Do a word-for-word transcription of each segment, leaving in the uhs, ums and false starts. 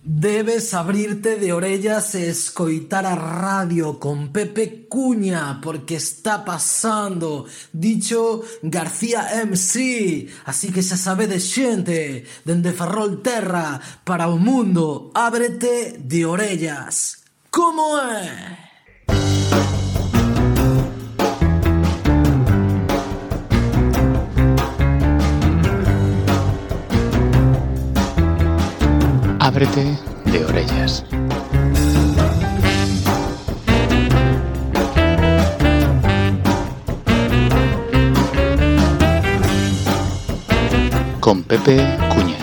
Debes abrirte de orellas e escoitar a radio con Pepe Cuña, porque está pasando, dicho García M C. Así que xa sabedes, xente, dende Ferrolterra para o mundo, ábrete de orellas. Como é? Ábrete de orellas. Con Pepe Cuña.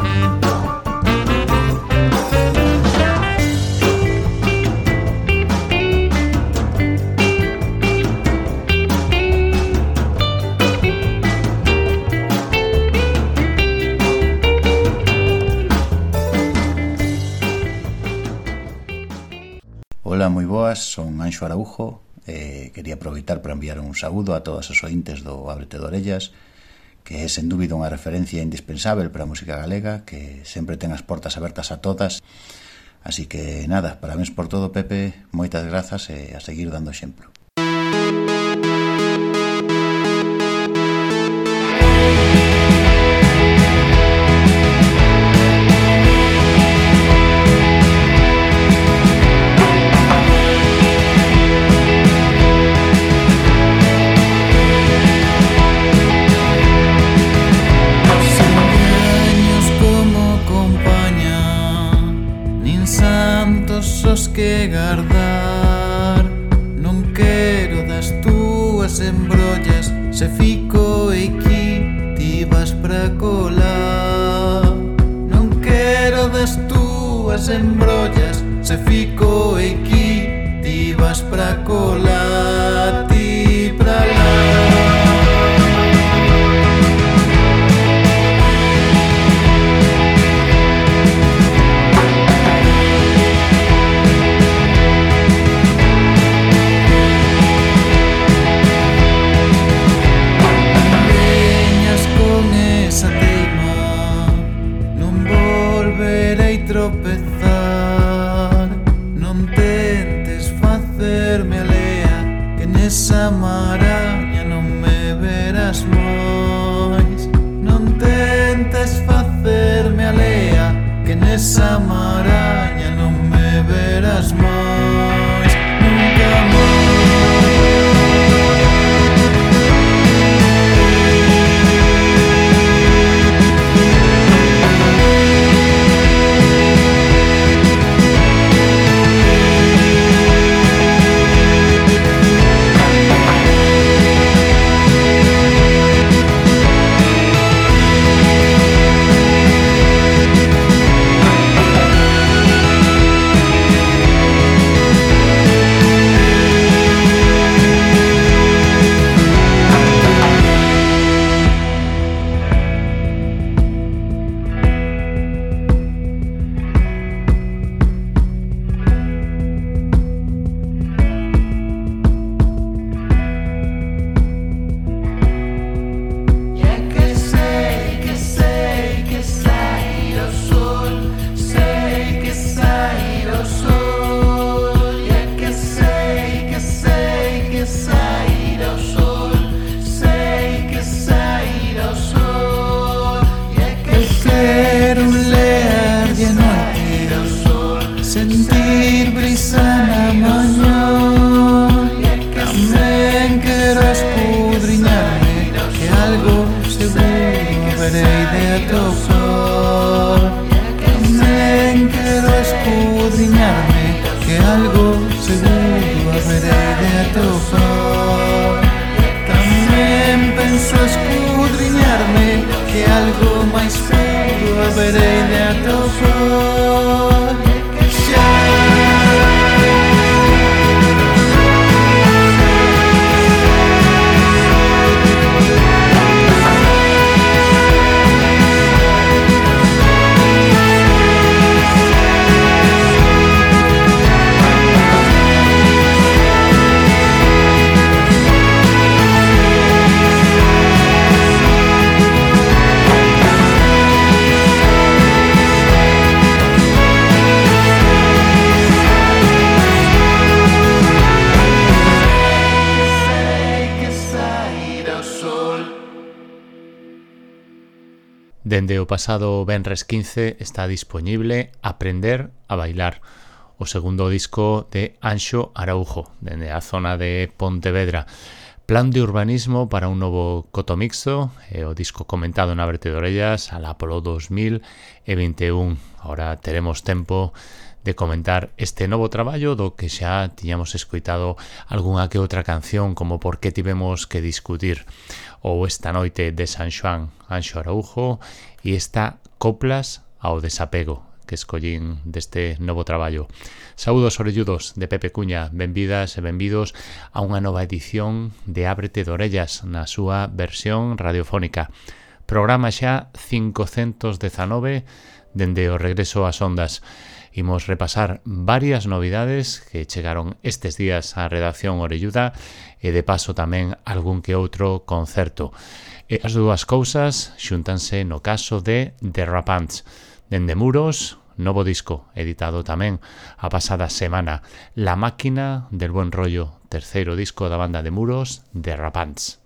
Ola, moi boas, son Anxo Araujo e quería aproveitar para enviar un saúdo a todas as ointes do Ábrete de Orellas, que é sen dúbida unha referencia indispensável para a música galega, que sempre ten as portas abertas a todas. Así que nada, parabéns por todo, Pepe, moitas grazas e a seguir dando exemplo. Os que guardar, non quero das túas embrollas, se fico aquí ti vas pra colar. Non quero das túas embrollas, se fico aquí ti vas pra colar, ti pra lá. Tropezar, non tentes facerme alea, que nesa maraña non me verás máis. Non tentes facerme alea, que nesa maraña non me verás máis, nunca máis. Sentir brisa na mañá, tamén quero escudriñarme, que algo seguro verei de atopar. Tamén quero escudriñarme, que algo seguro verei de atopar. Tamén penso escudriñarme, que algo máis puro verei de atopar. o sol. Dende o pasado venres quince está dispoñible Aprender a bailar, o segundo disco de Anxo Araújo, dende a zona de Pontevedra. Plan de urbanismo para un novo cotomixto, e o disco comentado na Ábrete de Orellas alá polo dos mil vinte e un. Ahora teremos tempo de comentar este novo traballo do que xa tiñamos escoitado algunha que outra canción, como Por que tivemos que discutir, ou Esta noite de San Xoán, Anxo Araújo, e esta Coplas ao desapego, que escollín deste novo traballo. Saúdos orelludos de Pepe Cuña, benvidas e benvidos a unha nova edición de Ábrete de Orellas na súa versión radiofónica. Programa xa cincocentos dezanove dende o regreso ás ondas. Imos repasar varias novidades que chegaron estes días á redacción orelluda e de paso tamén algún que outro concerto. E as dúas cousas xúntanse no caso de The Rapants. Dende Muros, novo disco, editado tamén a pasada semana. La máquina del buen rollo, terceiro disco da banda de Muros, The Rapants.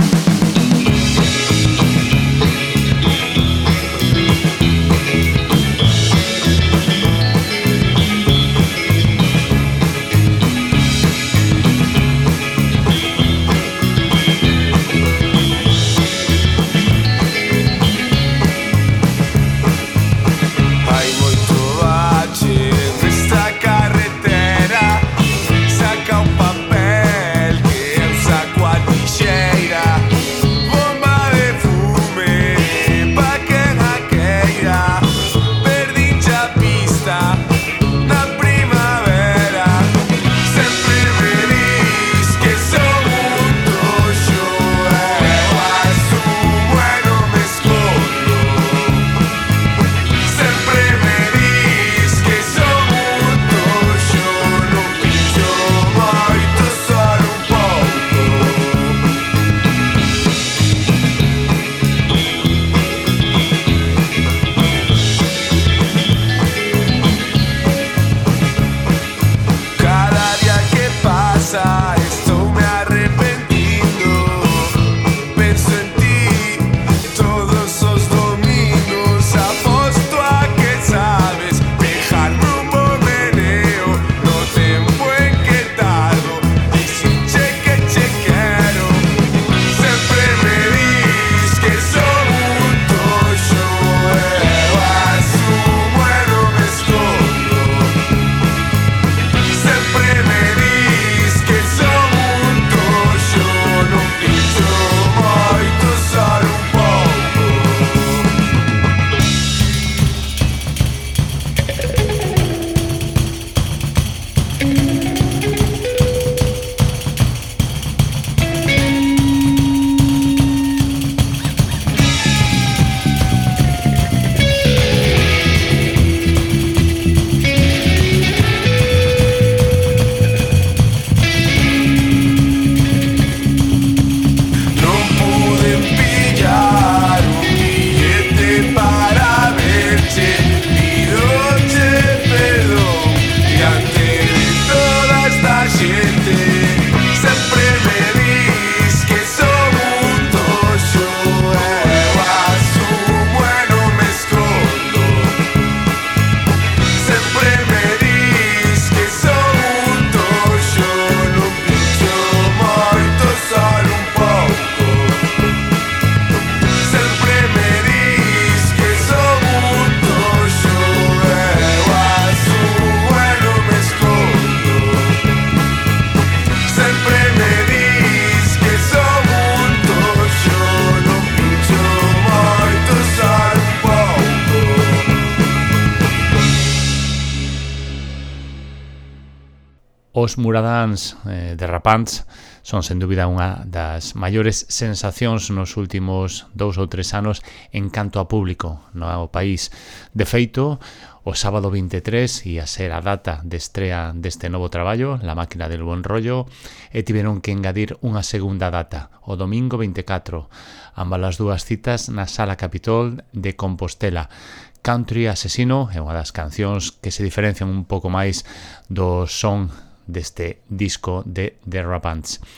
Os Muradáns eh, de Rapants son sen dúbida unha das maiores sensacións nos últimos dous ou tres anos en canto a público no país. De feito, o sábado vinte e tres ia ser a data de estrea deste novo traballo, La máquina del buen rollo, e tiveron que engadir unha segunda data, o domingo vinte e catro, ambas as dúas citas na Sala Capitol de Compostela. Country Asesino é unha das cancións que se diferencian un pouco máis do son deste disco de The Rapants.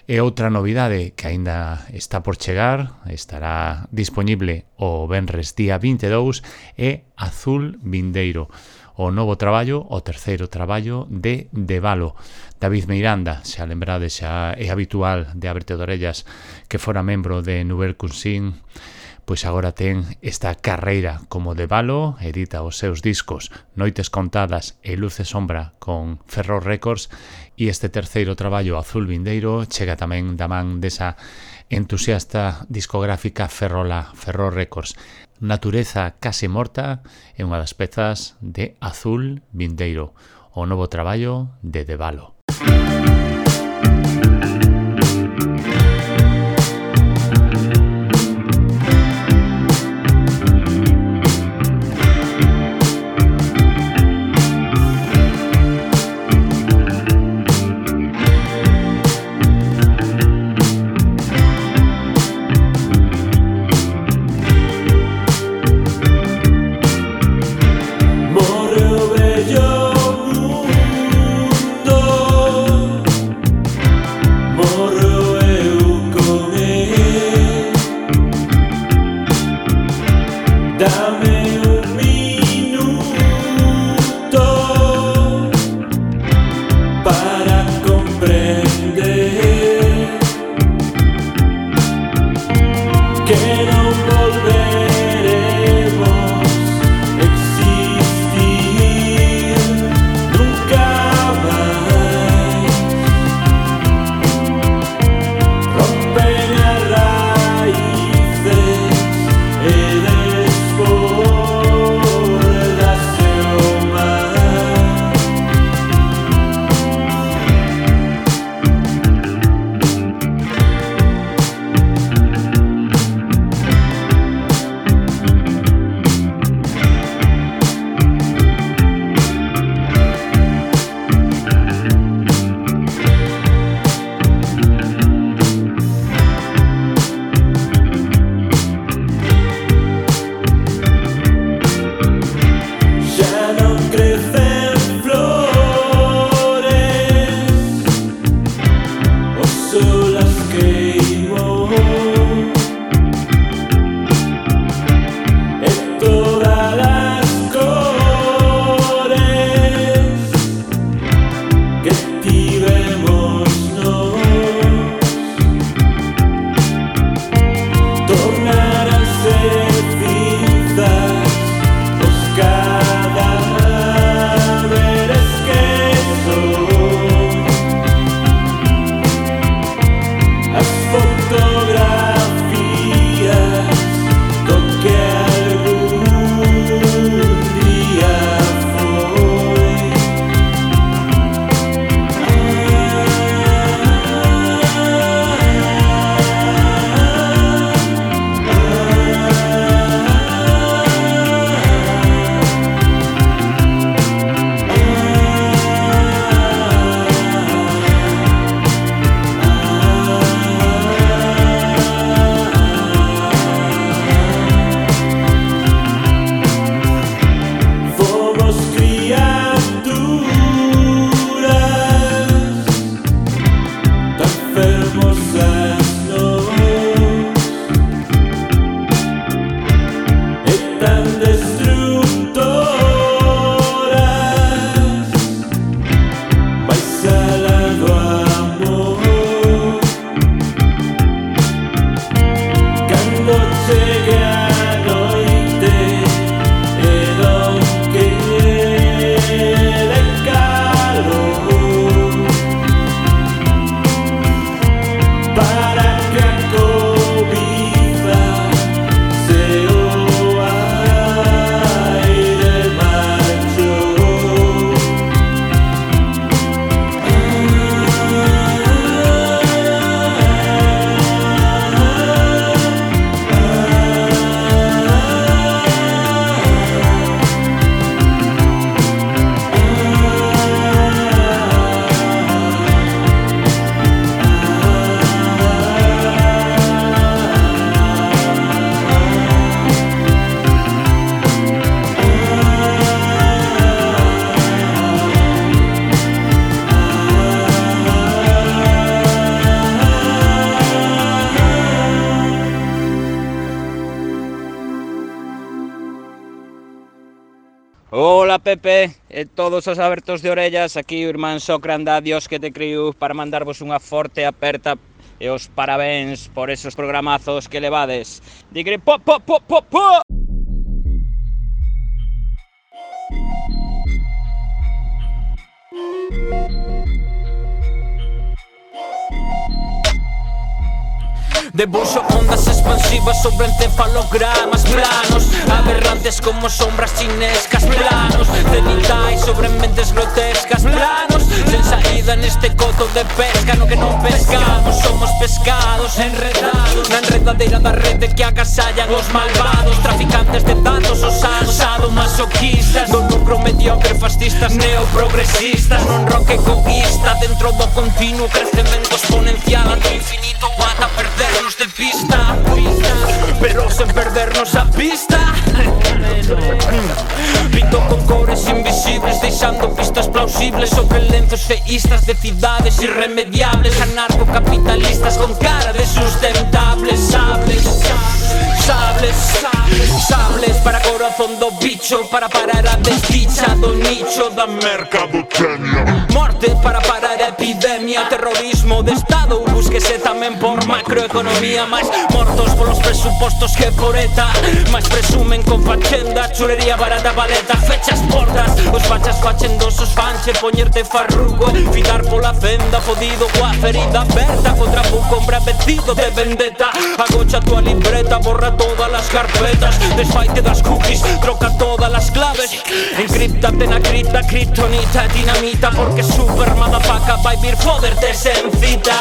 E outra novidade que aínda está por chegar, estará dispoñible o venres día vinte e dous, é Azul Vindeiro, o novo traballo, o terceiro traballo de Devalo. David Miranda, xa lembrades, xa é habitual de Ábrete de Orellas que fora membro de Nouvelle Cuisine, pois agora ten esta carreira como Devalo, edita os seus discos Noites Contadas e Luz e Sombra con Ferro Records, e este terceiro traballo, Azul Vindeiro, chega tamén da man desa entusiasta discográfica Ferrola, Ferro Records. Natureza Case Morta é unha das pezas de Azul Vindeiro, o novo traballo de Devalo. Morreu bello mundo. Ola Pepe e todos os abertos de orellas, aquí o irmán Socran da Dios que te criou para mandarvos unha forte aperta e os parabéns por esos programazos que levades. Digre po po po po po. Debuxo ondas expansivas sobre encefalogramas planos, aberrantes como sombras chinescas planos, cenitais sobre mentes grotescas planos, sen saída neste coto de pesca no que non pescamos. Somos pescados enredados na enredadeira da rede que agasallan os malvados, traficantes de datos osados, sadomasoquistas, do lucro mediocre, fascistas, neoprogresistas, non rock egoísta dentro do continuo crecemento exponencial ante o infinito ata perdernos de vista, pero sen perdernos a pista. Pinto con cores invisibles, deixando pistas plausibles sobre lenzos feístas de cidades irremediables, anarcocapitalistas con cara de sustentables. Sables, sables, sables para corazón do bicho, para parar a desdicha do nicho da mercadotecnia. Morte para parar a epidemia, terrorismo de estado, búsquese tamén por macroeconomía. Mais mortos polos presupostos que por ETA, mais presumen con fachenda, chulería barata baleta, fechas portas, os fachas fachendosos fanche poñerte farrugo, fidar pola fenda, fodido coa ferida aberta, contra un bravecido de vendetta. Agocha tua libreta, borra todas las carpetas, desfaite das cookies, troca todas las claves, encriptate na cripta, kriptonita, dinamita, porque super motherfucker vai vir foderte sen cita.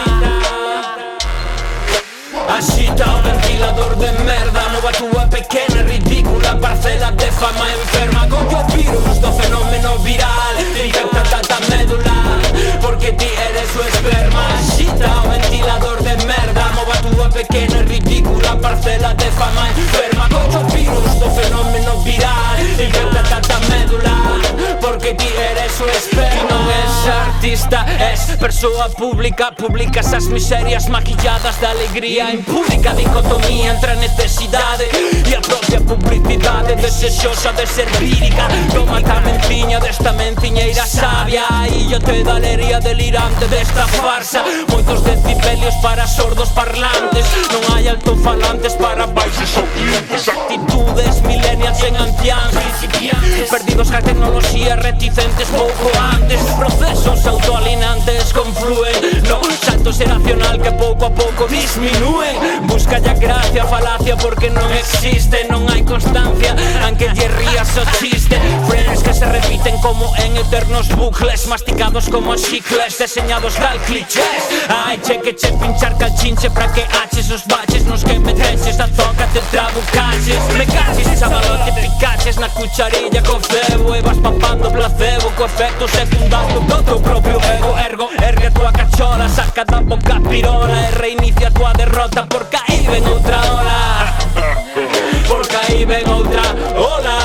Agita o ventilador de merda, mova tua pequena ridícula parcela de fama enferma, con o virus do fenómeno viral, infecta tanta médula, porque ti eres o esperma. Agita o ventilador de merda, mova tua pequena ridícula parcela de fama enferma, con o virus do fenómeno viral, infecta tanta médula, porque ti eres o esperma. Non és artista, és persoa pública, publicas as miserias maquilladas da alegría impúdica, dicotomía entre a necesidade e a propia publicidade desexosa de ser vírica. Toma a menciña desta menciñeira sabia, e yo te da alegría delirante desta farsa. Moitos decibelios para sordos parlantes, non hai altofalantes para baixos ouvintes. Actitudes millennials en anciáns, perdidos a tecnoloxía, reticentes pouco antes. Procesos autoalinantes confluen no salto xeracional que pouco a pouco disminúen. Busca ya gracia, falacia, porque non existe, non hai constancia, aunque lle rías o chiste. Frenes que se repiten como en eternos bucles, masticados como chicles, deseñados cal clichés. Ai, che que che pinchar calchinche para que haches os baches nos que me treches, a toca te trabucaches. Me caches, chavalote, picaches na cucharilla co cebo, e vas papando placebo co efecto secundario do teu propio ego. Ergo, ergue a tua cachola, saca da boca pirola e reinicia a tua derrota, porque aí ven outra ola, porque aí ven outra ola.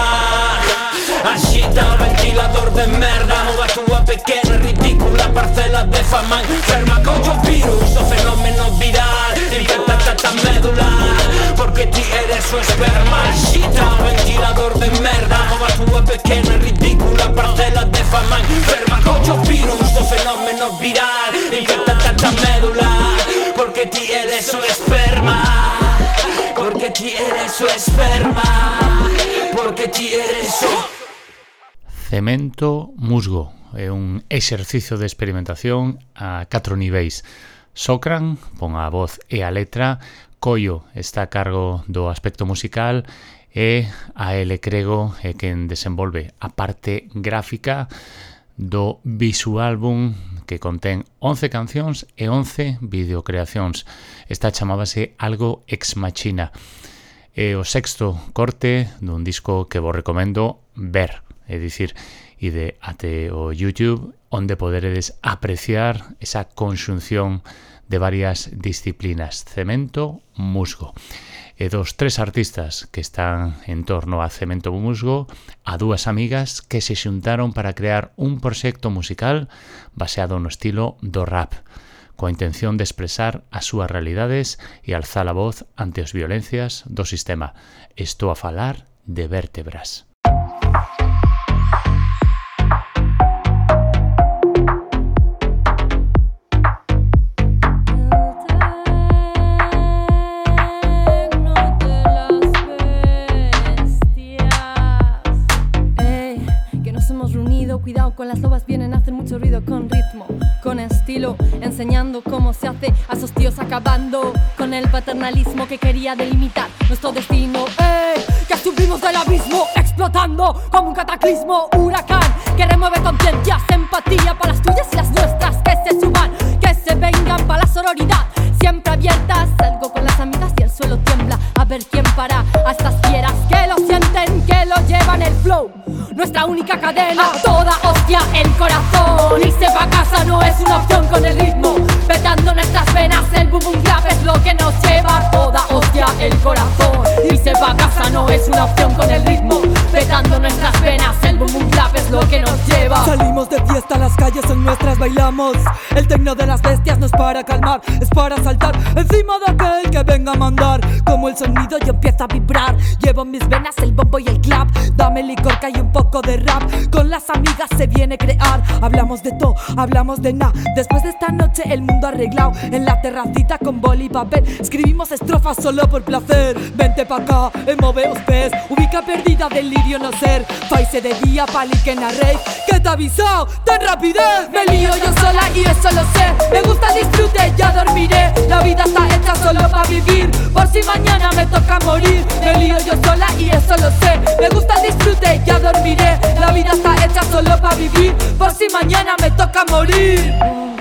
Agita o ventilador de merda, mova tua pequena ridícula parcela de fama enferma, con o virus do fenómeno viral, infecta tanta médula, porque ti eres o esperma. Agita o ventilador de merda, mova tua pequena ridícula parcela de fama enferma, con o virus do fenómeno viral, infecta tanta médula, porque ti eres o esperma, porque ti eres o esperma, porque ti eres o... Cemento Musgo é un exercicio de experimentación a catro niveis. Socran pon a voz e a letra, Collo está a cargo do aspecto musical e a L. Crego é quen desenvolve a parte gráfica do visuálbum que contén once cancións e once videocreacións. Esta chamábase Algo Ex Machina. É o sexto corte dun disco que vos recomendo ver, é dicir, ide até o YouTube, onde poderedes apreciar esa conxunción de varias disciplinas. Cemento Musgo. E dos tres artistas que están en torno a Cemento Musgo, a dúas amigas que se xuntaron para crear un proxecto musical baseado no estilo do rap, coa intención de expresar as súas realidades e alzar a voz ante as violencias do sistema. Estou a falar de Vértebras. Estas lobas vienen a hacer mucho ruido con ritmo, con estilo, enseñando cómo se hace a esos tíos, acabando con el paternalismo que quería delimitar nuestro destino. ¡Ey! Que subimos del abismo, explotando como un cataclismo, huracán que remueve conciencias, empatía para las tuyas y las nuestras, que se suban, que se vengan para la sororidad, siempre abiertas. Salgo con las amigas y el suelo tiembla, a ver quién para a estas fieras que lo sienten, que lo llevan el flow. Nuestra única cadena, a toda hostia el corazón. Irse pa' casa no es una opción con el ritmo, petando nuestras venas, el boom boom clap es lo que nos lleva a toda hostia el corazón. Irse pa' casa no es una opción con el ritmo, petando nuestras venas, el boom boom clap es lo que nos lleva. Salimos de fiesta, las calles son nuestras, bailamos. El tecno de las bestias no es para calmar, es para saltar encima de aquel que venga a mandar. Como el sonido yo empiezo a vibrar, llevo en mis venas el bombo y el clap. Dame licor que hay un poco de rap, con las amigas se viene a crear. Hablamos de todo, hablamos de nada. Después de esta noche el mundo arreglado, en la terracita con boli y papel escribimos estrofas solo por placer. Vente pa' acá, e move os pés, ubica perdida, delirio no ser. Faise de día, palique en la rave, que te ha avisado, tan rapidez. Me lío yo sola y eso lo sé, me gusta el disfrute, ya dormiré. La vida está hecha solo pa' vivir, por si mañana me toca morir. Me lío yo sola y eso lo sé, me gusta el disfrute, ya dormiré. La vida está hecha solo pa' vivir, por si mañana me toca morir.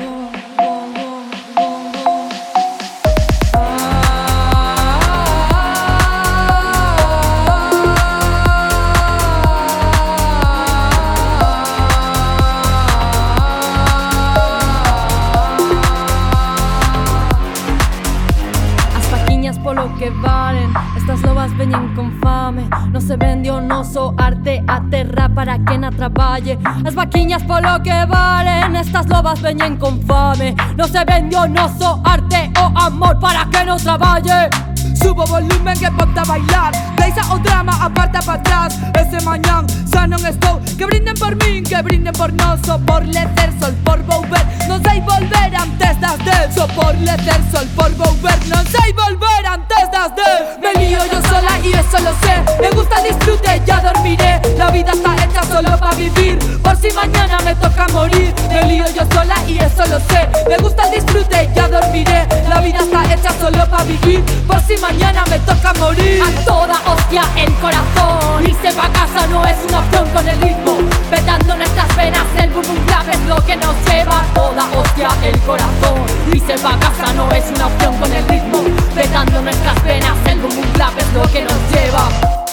Lo que valen, estas lobas veñen con fame. No se vende o no so arte a terra para que na traballe. As vaquiñas polo que valen, estas lobas veñen con fame. No se vende o no so arte o amor para que no traballe. Subo volumen que ponte a bailar, Deisa o drama, aparta pa' atrás. Ese mañán, xa non estou. Que brinden por min, que brinden por noso. Por lecer, sol por volver, non sei volver antes das dez. So por lecer, sol por volver, non sei volver antes das dez. Me lío yo sola y eso lo sé, me gusta el disfrute, ya dormiré. La vida está hecha solo pa' vivir, por si mañana me toca morir. Me lío yo sola y eso lo sé, me gusta el disfrute, ya dormiré. La vida está hecha solo pa' vivir, por si mañana me toca morir. A toda hostia el corazón, irse pa' casa no es una opción con el ritmo, petando nuestras venas, el boom boom clap es lo que nos lleva. A toda hostia el corazón, irse pa' casa no es una opción con el ritmo, petando nuestras venas, el boom boom clap es lo que nos lleva.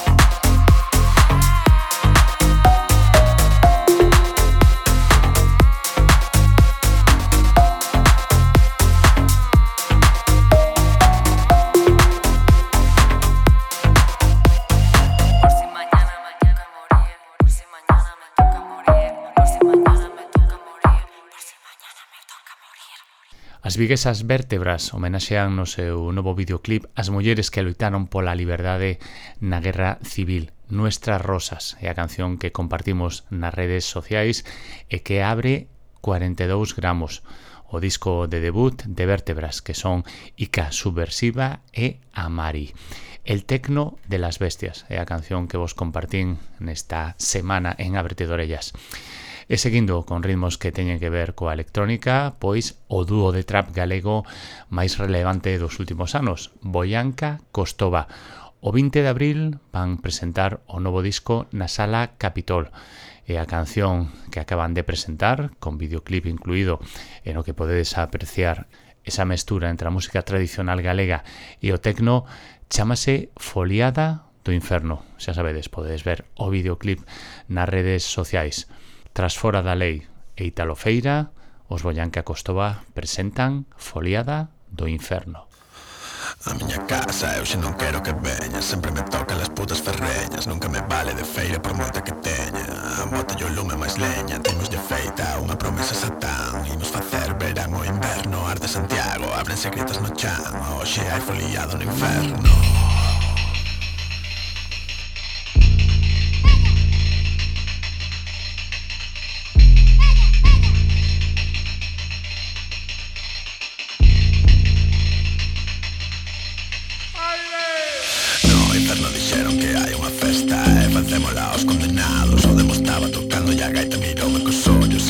As viguesas vértebras homenaxean no seu novo videoclip as mulleres que loitaron pola liberdade na guerra civil. Nuestras rosas é a canción que compartimos nas redes sociais e que abre cuarenta e dous gramos. O disco de debut de Vértebras, que son Ica Subversiva e Amari. El tecno de las bestias é a canción que vos compartín nesta semana en Ábrete de Orellas. E seguindo con ritmos que teñen que ver coa electrónica, pois o dúo de trap galego máis relevante dos últimos anos, Boyanka Costova. O vinte de abril van presentar o novo disco na Sala Capitol. E a canción que acaban de presentar, con videoclip incluído, en o que podedes apreciar esa mestura entre a música tradicional galega e o tecno, chámase Foliada do Inferno. Xa sabedes, podedes ver o videoclip nas redes sociais. Tras Fora da Lei e Italo Feira, os Boyanka Costova presentan Foliada do Inferno. A miña casa eu xe non quero que veñas, sempre me tocan las putas ferreñas, nunca me vale de feira por moita que teña. Bota yo lume máis leña, temos de feita unha promesa satán. Imos facer verán o inverno, arte Santiago, ábrense gritas no chan. Oxe hai foliado no inferno. Facémola aos condenados, o demo estaba tocando e a gaita miroume cos ollos.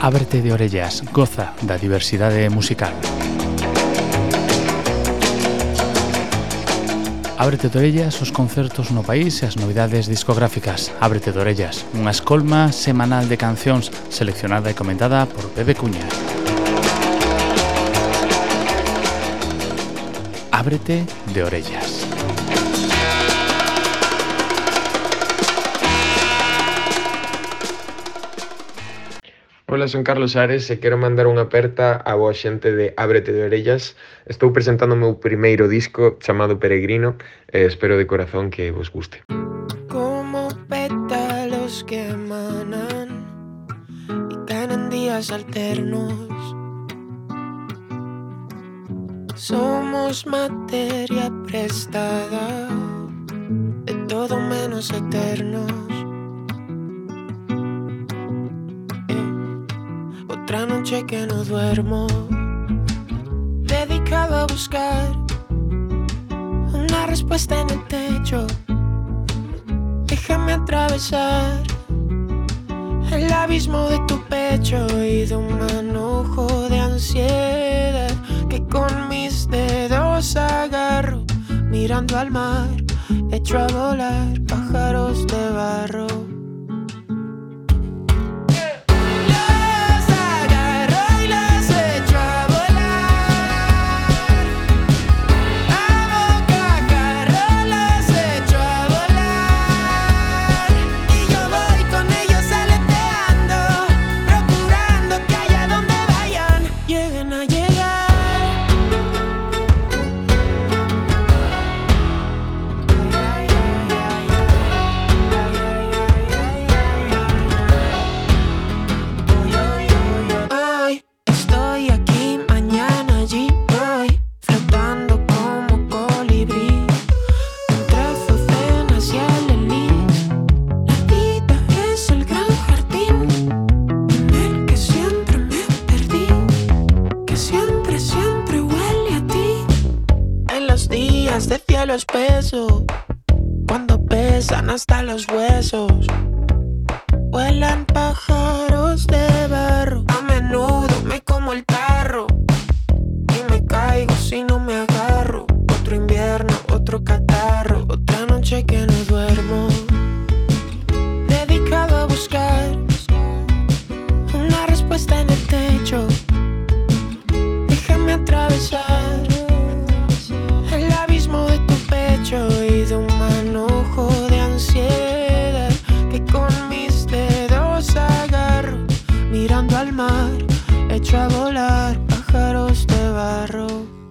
Ábrete de orellas, goza da diversidade musical. Ábrete de orellas os concertos no país e as novidades discográficas. Ábrete de orellas, unha escolma semanal de cancións seleccionada e comentada por Pepe Cuña. Ábrete de orellas. Ola, son Carlos Ares e quero mandar unha aperta á boa xente de Ábrete de Orellas. Estou presentando o meu primeiro disco chamado Peregrino e espero de corazón que vos guste. Como pétalos que emanan y caen en días alternos, somos materia prestada de todo menos eternos. Otra noche que no duermo, dedicado a buscar una respuesta en el techo. Déjame atravesar el abismo de tu pecho y de un manojo de ansiedad que con mis dedos agarro, mirando al mar, echo a volar pájaros de barro. Espeso, cuando pesan hasta los huesos, vuelan pájaros de barro. A menudo me como el tarro y me caigo si no me agarro. Otro invierno, otro catarro, otra noche que no duermo, dedicado a buscar una respuesta en el techo. Déjame atravesar y de un manojo de ansiedad que con mis dedos agarro, mirando al mar, echo a volar pájaros de barro.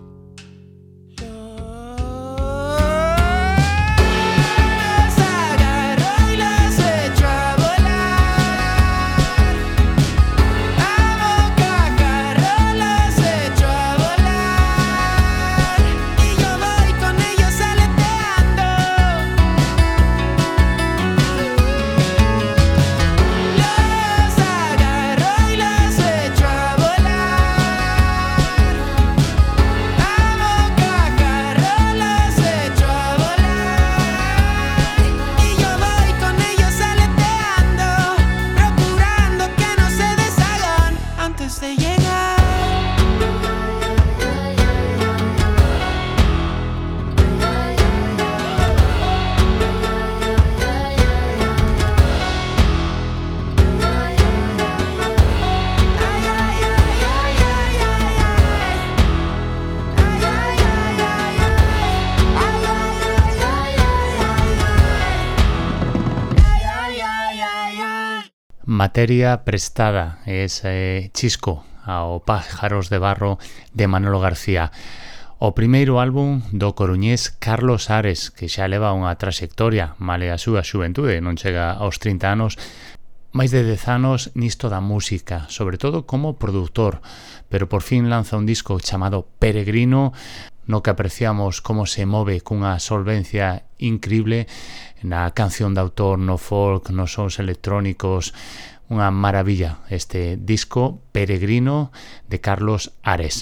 Materia prestada, ese chisco ao Pájaros de Barro de Manolo García. O primeiro álbum do coruñés Carlos Ares, que xa leva unha traxectoria, male a súa xuventude, non chega aos trinta anos, máis de dez anos nisto da música, sobre todo como produtor, pero por fin lanza un disco chamado Peregrino, no que apreciamos como se move cunha solvencia increíble na canción de autor, no folk, nos sons electrónicos. Unha maravilla este disco Peregrino de Carlos Ares.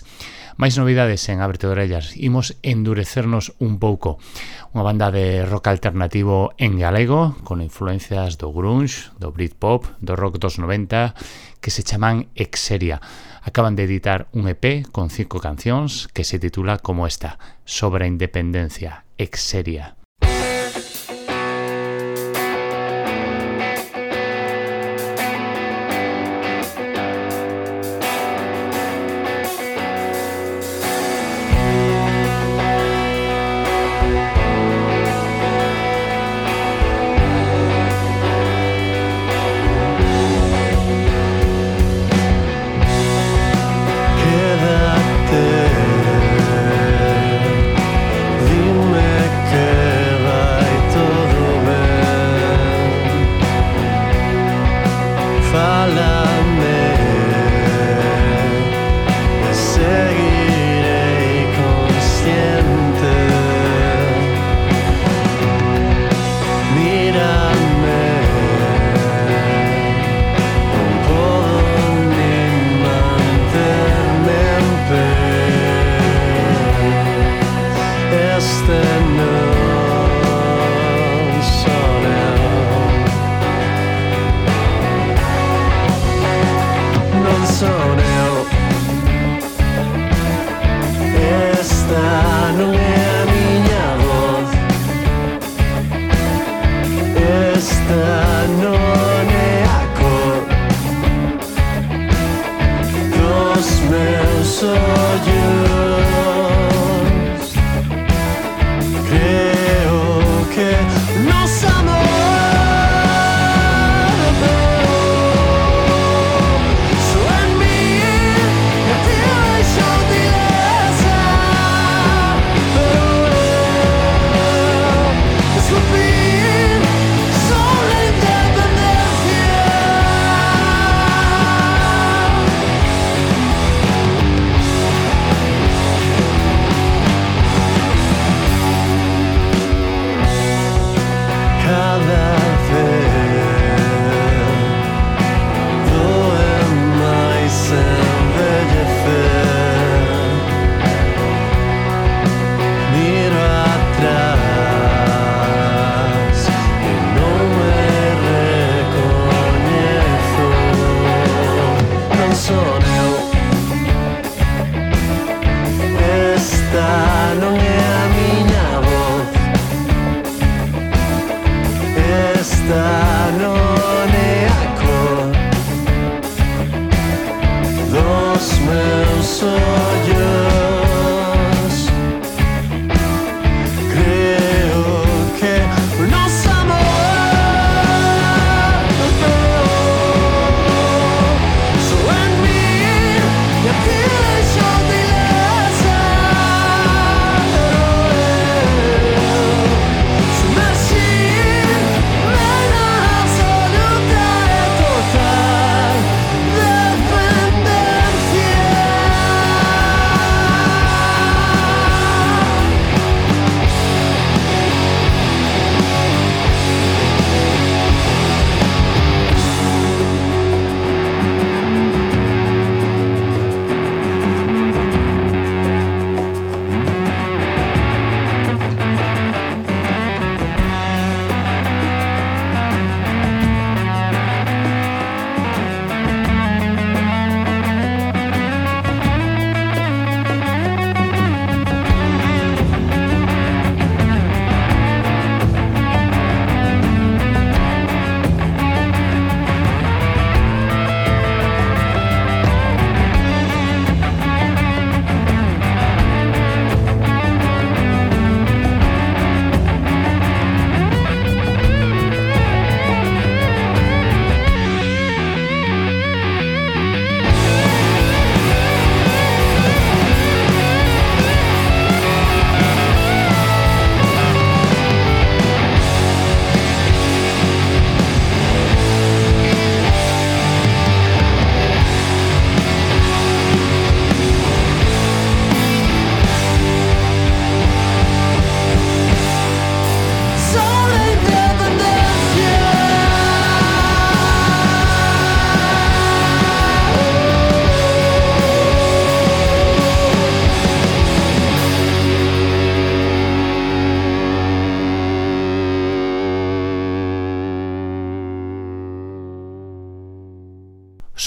Máis novidades en Ábrete de Orellas. Imos endurecernos un pouco. Unha banda de rock alternativo en galego, con influencias do grunge, do Britpop, do rock dos noventa, que se chaman Exeria. Acaban de editar un E P con cinco cancións que se titula como esta, Sobre a Independencia, Exeria. Olhos,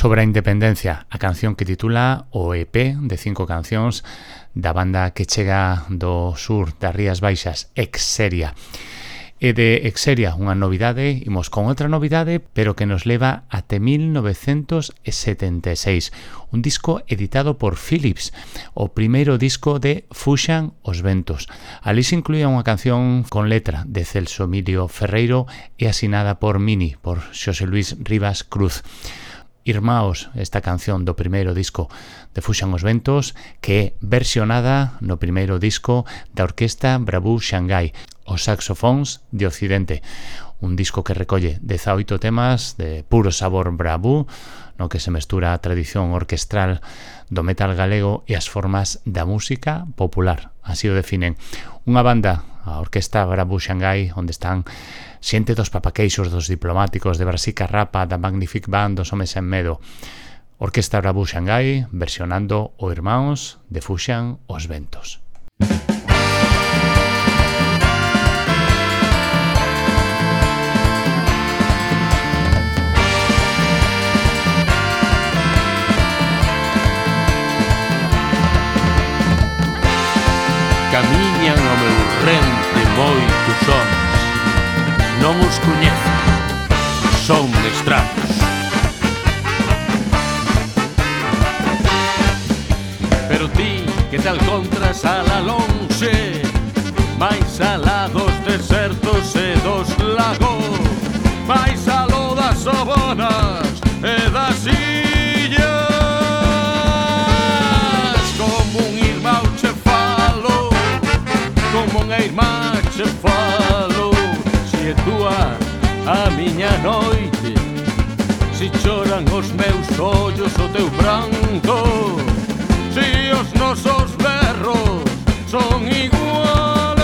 sobre a independencia, a canción que titula o E P de cinco cancións da banda que chega do sur das Rías Baixas, Exeria. E de Exeria, unha novidade, imos con outra novidade, pero que nos leva até mil novecentos setenta e seis, un disco editado por Philips, o primeiro disco de Fuxan os Ventos. Ali se incluía unha canción con letra de Celso Emilio Ferreiro e asinada por Mini, por Xosé Luis Rivas Cruz. Irmãos, esta canción do primeiro disco de Fuxan os Ventos, que é versionada no primeiro disco da orquesta Bravú Xangai, os saxofóns de Occidente, un disco que recolle dezaoito temas de puro sabor Bravú, no que se mestura a tradición orquestral do metal galego e as formas da música popular, así o definen. Unha banda, a orquesta Bravú Xangai, onde están xente dos papaqueixos, dos diplomáticos, de Brasica Rapa, da Magnific Band, dos Homes en Medo. Orquesta Bravú Xangai versionando o Irmãos de Fuxan os Ventos. Camiñan ao meu rente moitos homens, non os coñezo, son extraños. Pero ti, que tal contras ala lonxe, máis alá dos desertos e dos lagos, máis aló das sobonas e das illas, como un irmão che falo, como unha irmá che falo. Si é túa a miña noite, si choran os meus ollos o teu branco, si os nosos berros son iguales,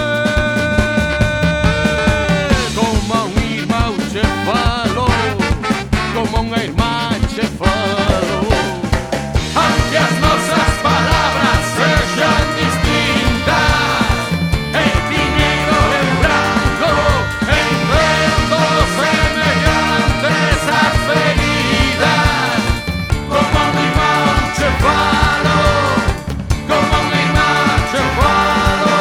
como a un irmão che falo, como unha irmá che falo. Aunque as nosas palabras sexan distintas, en tiñido e branco, en ventos semellantes as feridas, como a un irmão che falo, como a unha irmá che falo.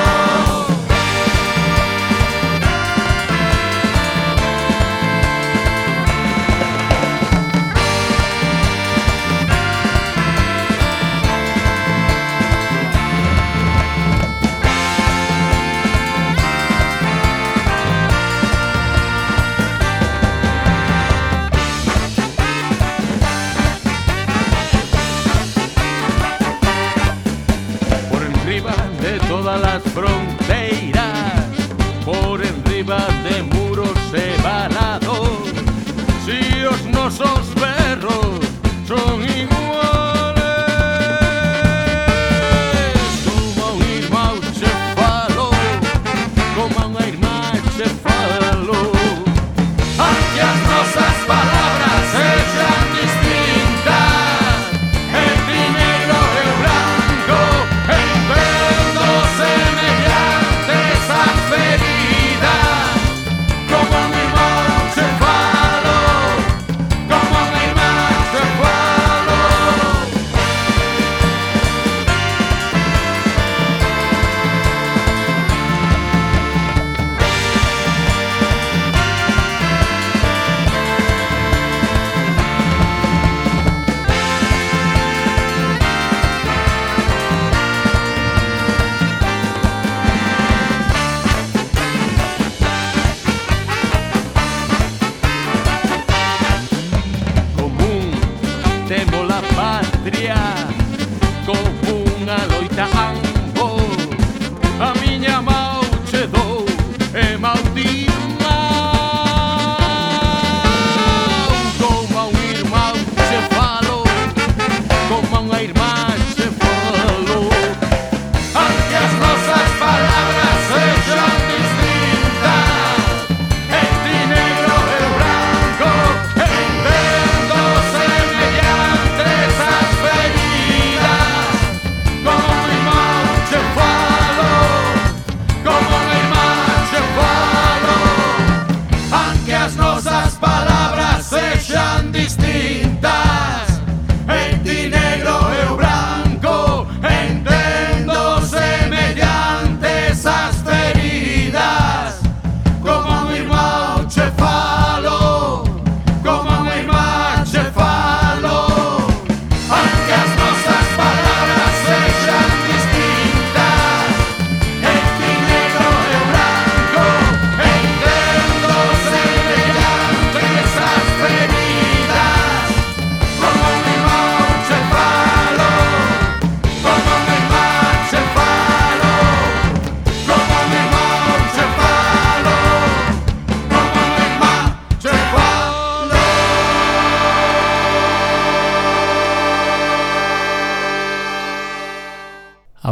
Por enriba de todas las fronteiras, por enriba de muros e valados, si os nosos berros son iguales, como a un irmão che falo, como a unha irmá che falo. Aunque as nosas palabras sexan distintas, en primeiro e branco, en ventos semellantes as feridas, como a un irmão che falo, como a unha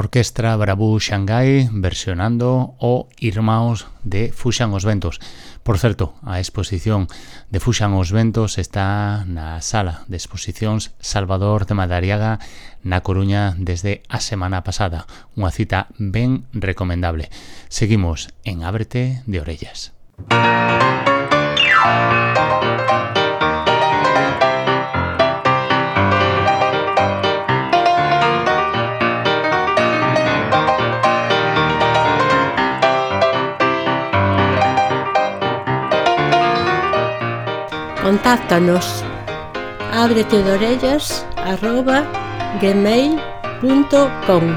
orquestra Bravú Xangai versionando o Irmãos de Fuxan os Ventos. Por certo, a exposición de Fuxan os Ventos está na sala de exposicións Salvador de Madariaga na Coruña desde a semana pasada. Unha cita ben recomendable. Seguimos en Ábrete de Orellas. Contáctanos ábrete de orellas arroba gmail punto com.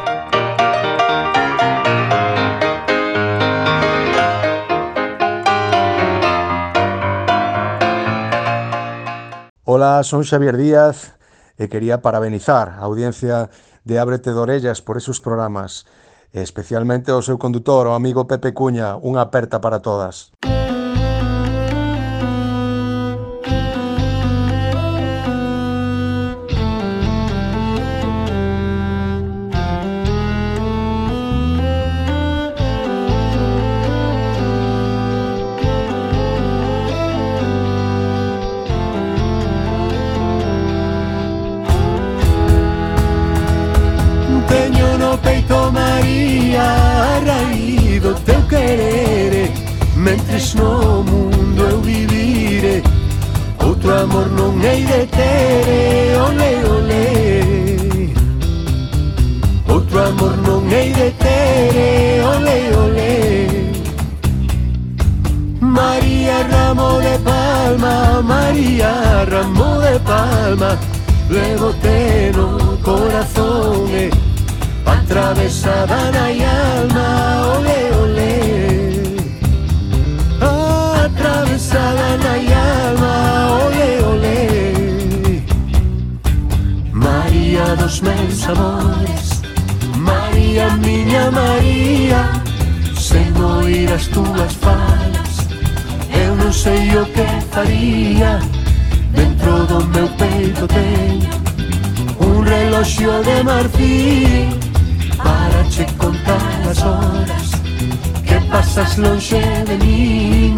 Ola, son Xavier Díaz e quería parabenizar a audiencia de Ábrete de Orellas por esos programas, especialmente ao seu condutor, o amigo Pepe Cuña. Unha aperta para todas. Mentres no mundo eu vivire, outro amor non hei de tere, ole, ole. Outro amor non hei de tere, ole, ole. María Ramo de Palma, María Ramo de Palma, levote no corazón, eh, atravesada na alma, ole, ole. Atravesada na alma, ole, ole. María dos meus amores, María, miña María, sen oír as túas falas, eu non sei o que faría. Dentro do meu peito teño un reloxo de marfil para che contar as horas que pasas lonxe de min.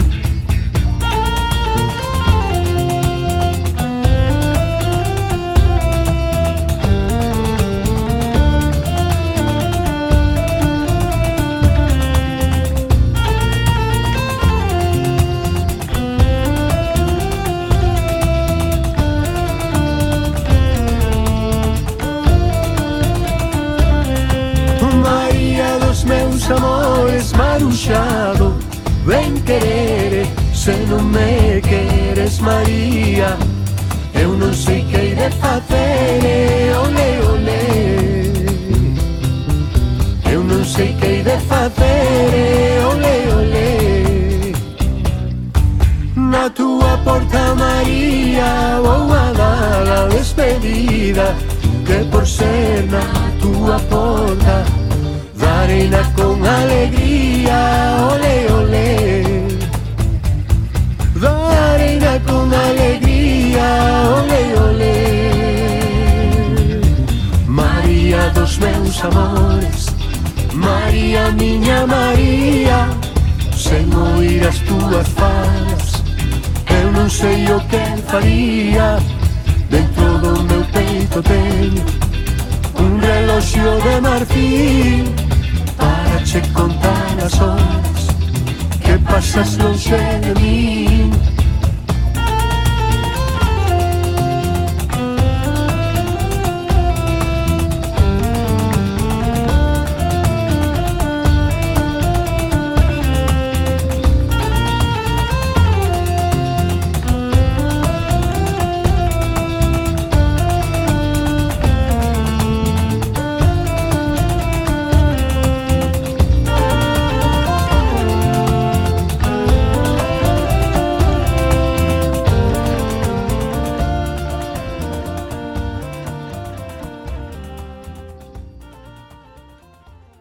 Amores maruxado, ven querer, se non me queres María, eu non sei que hei de facer, ole, ole. Eu non sei que hei de facer, ole, ole. Na túa porta María vou a dar a despedida, que por ser na túa porta arena con alegría, ole, ole. Da arena con alegría, ole, ole. María dos meus amores, María, miña María, sen oír as túas falas, eu non sei o que faría. Dentro do meu peito teño un reloxo de marfil para che contar as horas que pasas lonxe de min.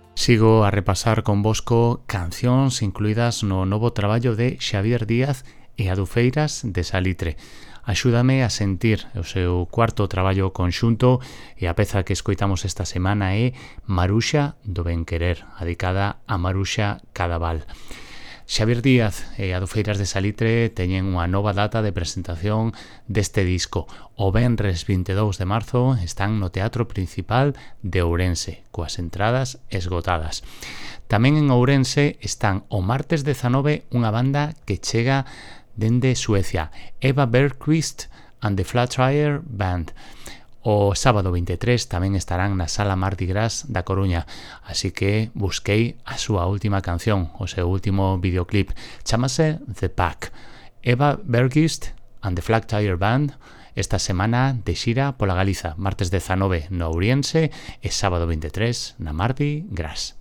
Sigo a repasar convosco cancións incluídas no novo traballo de Xavier Díaz e Adufeiras de Salitre. Axúdame a sentir o seu cuarto traballo conxunto e a peza que escoitamos esta semana é Maruxa do Ben Querer, dedicada a Maruxa Cadaval. Xavier Díaz e Adufeiras de Salitre teñen unha nova data de presentación deste disco. O venres vinte e dous de marzo están no Teatro Principal de Ourense, coas entradas esgotadas. Tamén en Ourense están o martes dezanove unha banda que chega dende Suecia, Eva Bergqvist and the Flattire Band. O sábado vinte e tres tamén estarán na Sala Mardi Gras da Coruña, así que busquei a súa última canción, o seu último videoclip, chámase The Pack. Eva Bergqvist and the Flattire Band esta semana de xira pola Galiza, martes dezanove no Ourense e sábado vinte e tres na Mardi Gras.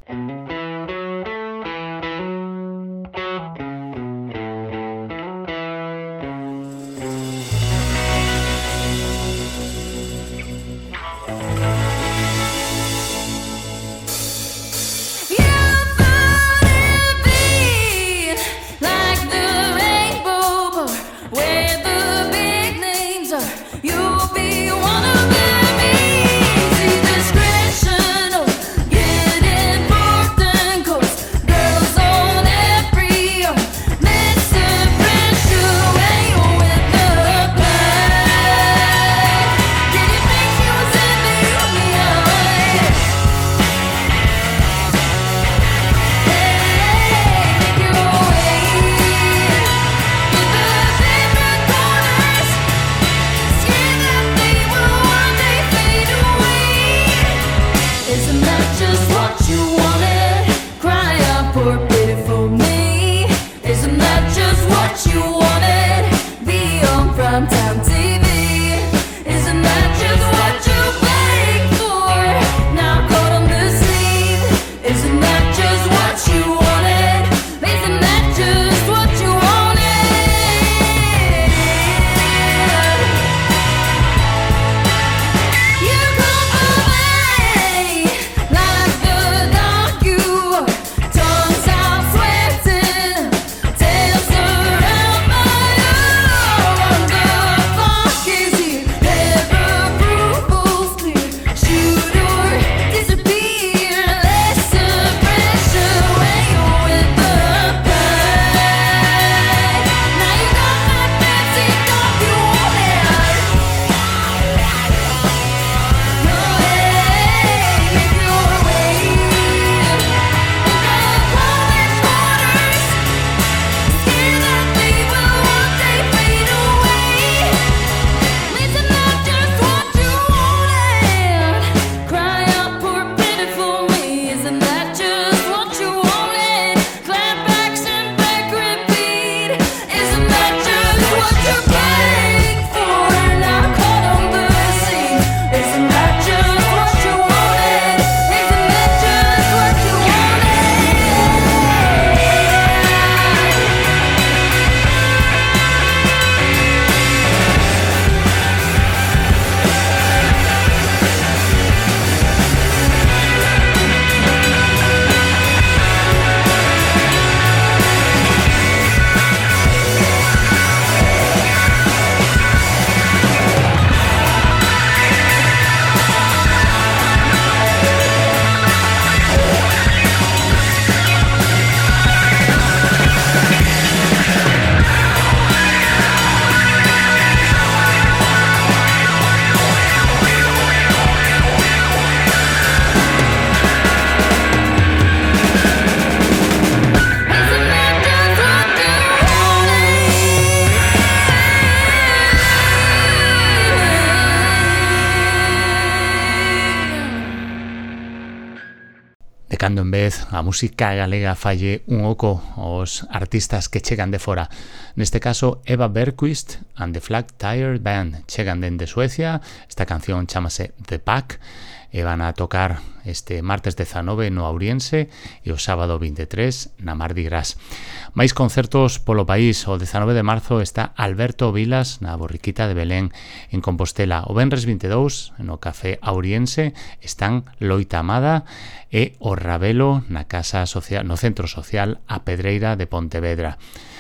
cando en vez a música galega falle un oco aos artistas que chegan de fora. Neste caso, Eva Bergqvist and the Flattire Band chegan dende Suecia. Esta canción chamase The Pack e van a tocar este martes dezanove no Ourense e o sábado vinte e tres na Mardi Gras. Máis concertos polo país. O dezanove de marzo está Alberto Vilas na Borriquita de Belén en Compostela. O venres vinte e dous no Café Ourense están Loita Amada e o Ravelo na Casa Social, no Centro Social A Pedreira de Pontevedra.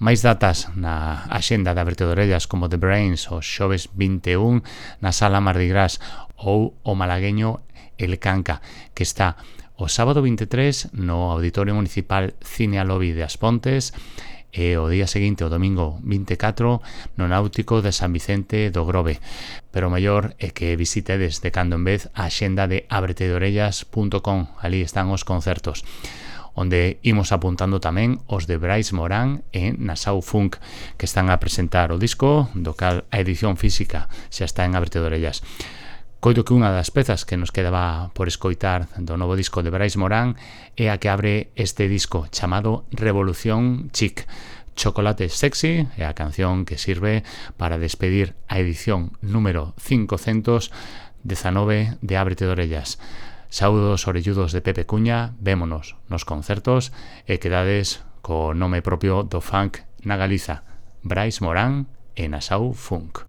Máis datas na axenda da Ábrete de Orellas, como The Brains os xoves vinte e un na Sala Mardi Gras, ou o malagueño El Canca, que está o sábado vinte e tres no Auditorio Municipal Cine a Lobby de As Pontes, e o día seguinte, o domingo vinte e catro, no Náutico de San Vicente do Grove. Pero o mellor é que visitedes de cando en vez a axenda de ábrete de orellas punto com. Ali están os concertos, onde imos apuntando tamén os de Brais Morán e Nassau Funk, que están a presentar o disco, do cal a edición física xa está en Ábrete de Orellas. Coido que unha das pezas que nos quedaba por escoitar do novo disco de Brais Morán é a que abre este disco, chamado Revolución Chic. Chocolate Sexy é a canción que sirve para despedir a edición número quinhentos dezanove de Ábrete de Orellas. Saúdos orelludos de Pepe Cuña, vémonos nos concertos e quedades co nome propio do funk na Galiza, Brais Morán e Nassau Funk.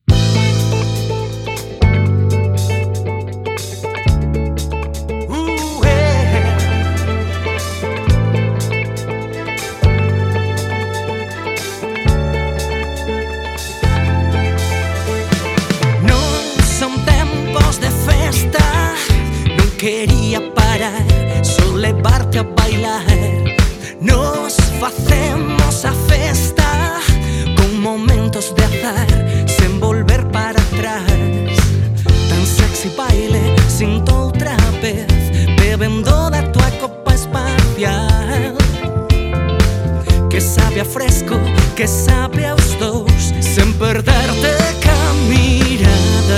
Quería parar, só levarte a bailar. Nos facemos a festa con momentos de azar, sen volver para atrás. Tan sexy baile, sinto outra vez, bebendo da tua copa espacial, que sabe a fresco, que sabe aos dous, sen perderte ca mirada.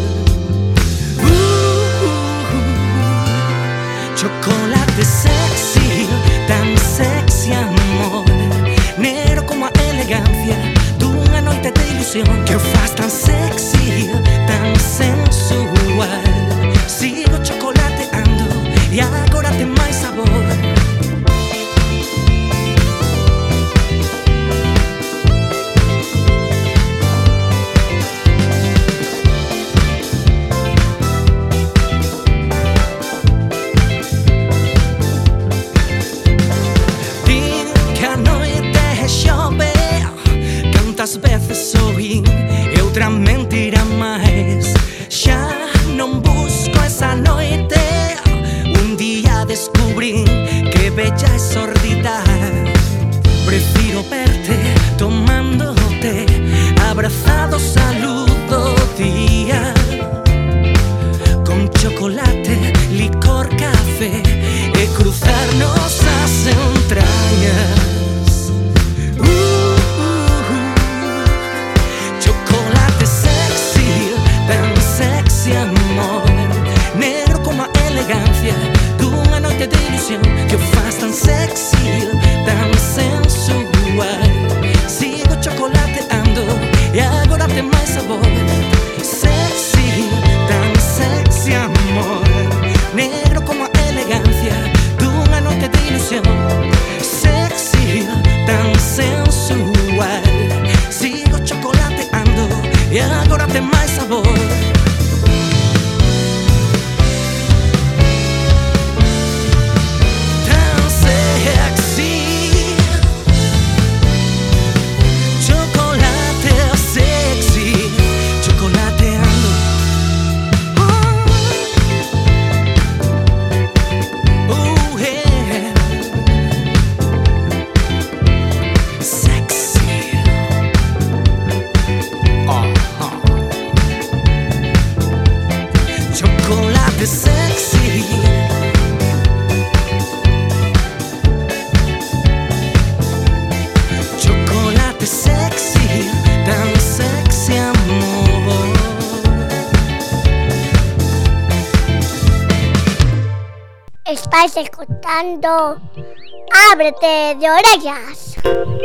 Chocolate sexy, tan sexy amor, negro como a elegancia dunha noite de ilusión, que o faz tan sexy, tan sensual. Sigo chocolateando e agora ten máis sabor. Tantas veces oí e outra mentira máis. Xa non busco esa noite, un día descubrí que bella é sordida. Prefiro verte tomándote, abrazados a luz do día, con chocolate, licor, café e cruzarnos as entrañas. Sexy amor, negro como a elegancia dunha noite de ilusión, que o faz tan sexy, tan sensual. Sigo chocolateando e agora ten máis sabor. Sexy, tan sexy amor, negro como a elegancia dunha noite de ilusión. Sexy, tan sensual. Sigo chocolateando e agora ten máis sabor. Estás escuchando Ábrete de Orellas.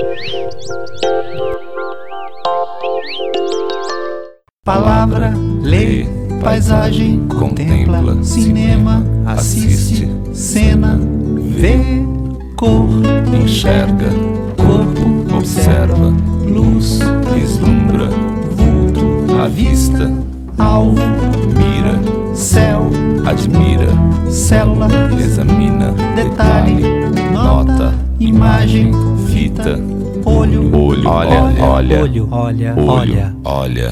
Palavra, lê, paisagem, contempla, cinema, assiste, cena, vê, cor, enxerga, corpo, observa, luz, vislumbra, vulto, avista, alvo, mira, céu, admira, célula, examina, detalhe, nota, imagem, fita, olho, olho, olho, olha, olha, olho, olha, olha, olha.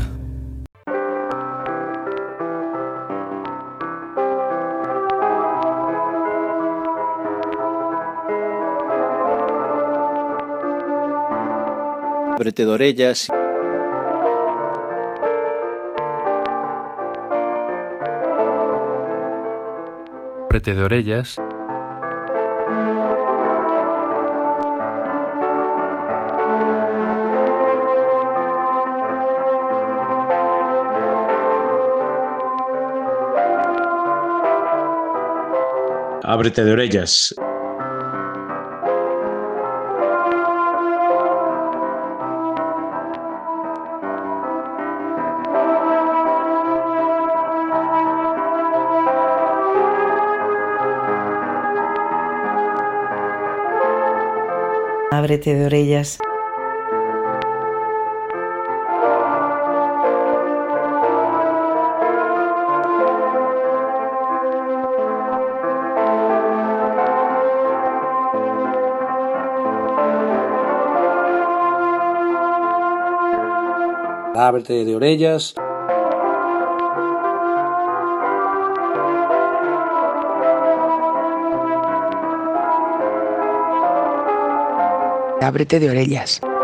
Ábrete de orellas. Ábrete de orellas. Ábrete de orellas. Ábrete de orellas. Ábrete de orellas. Ábrete de orellas.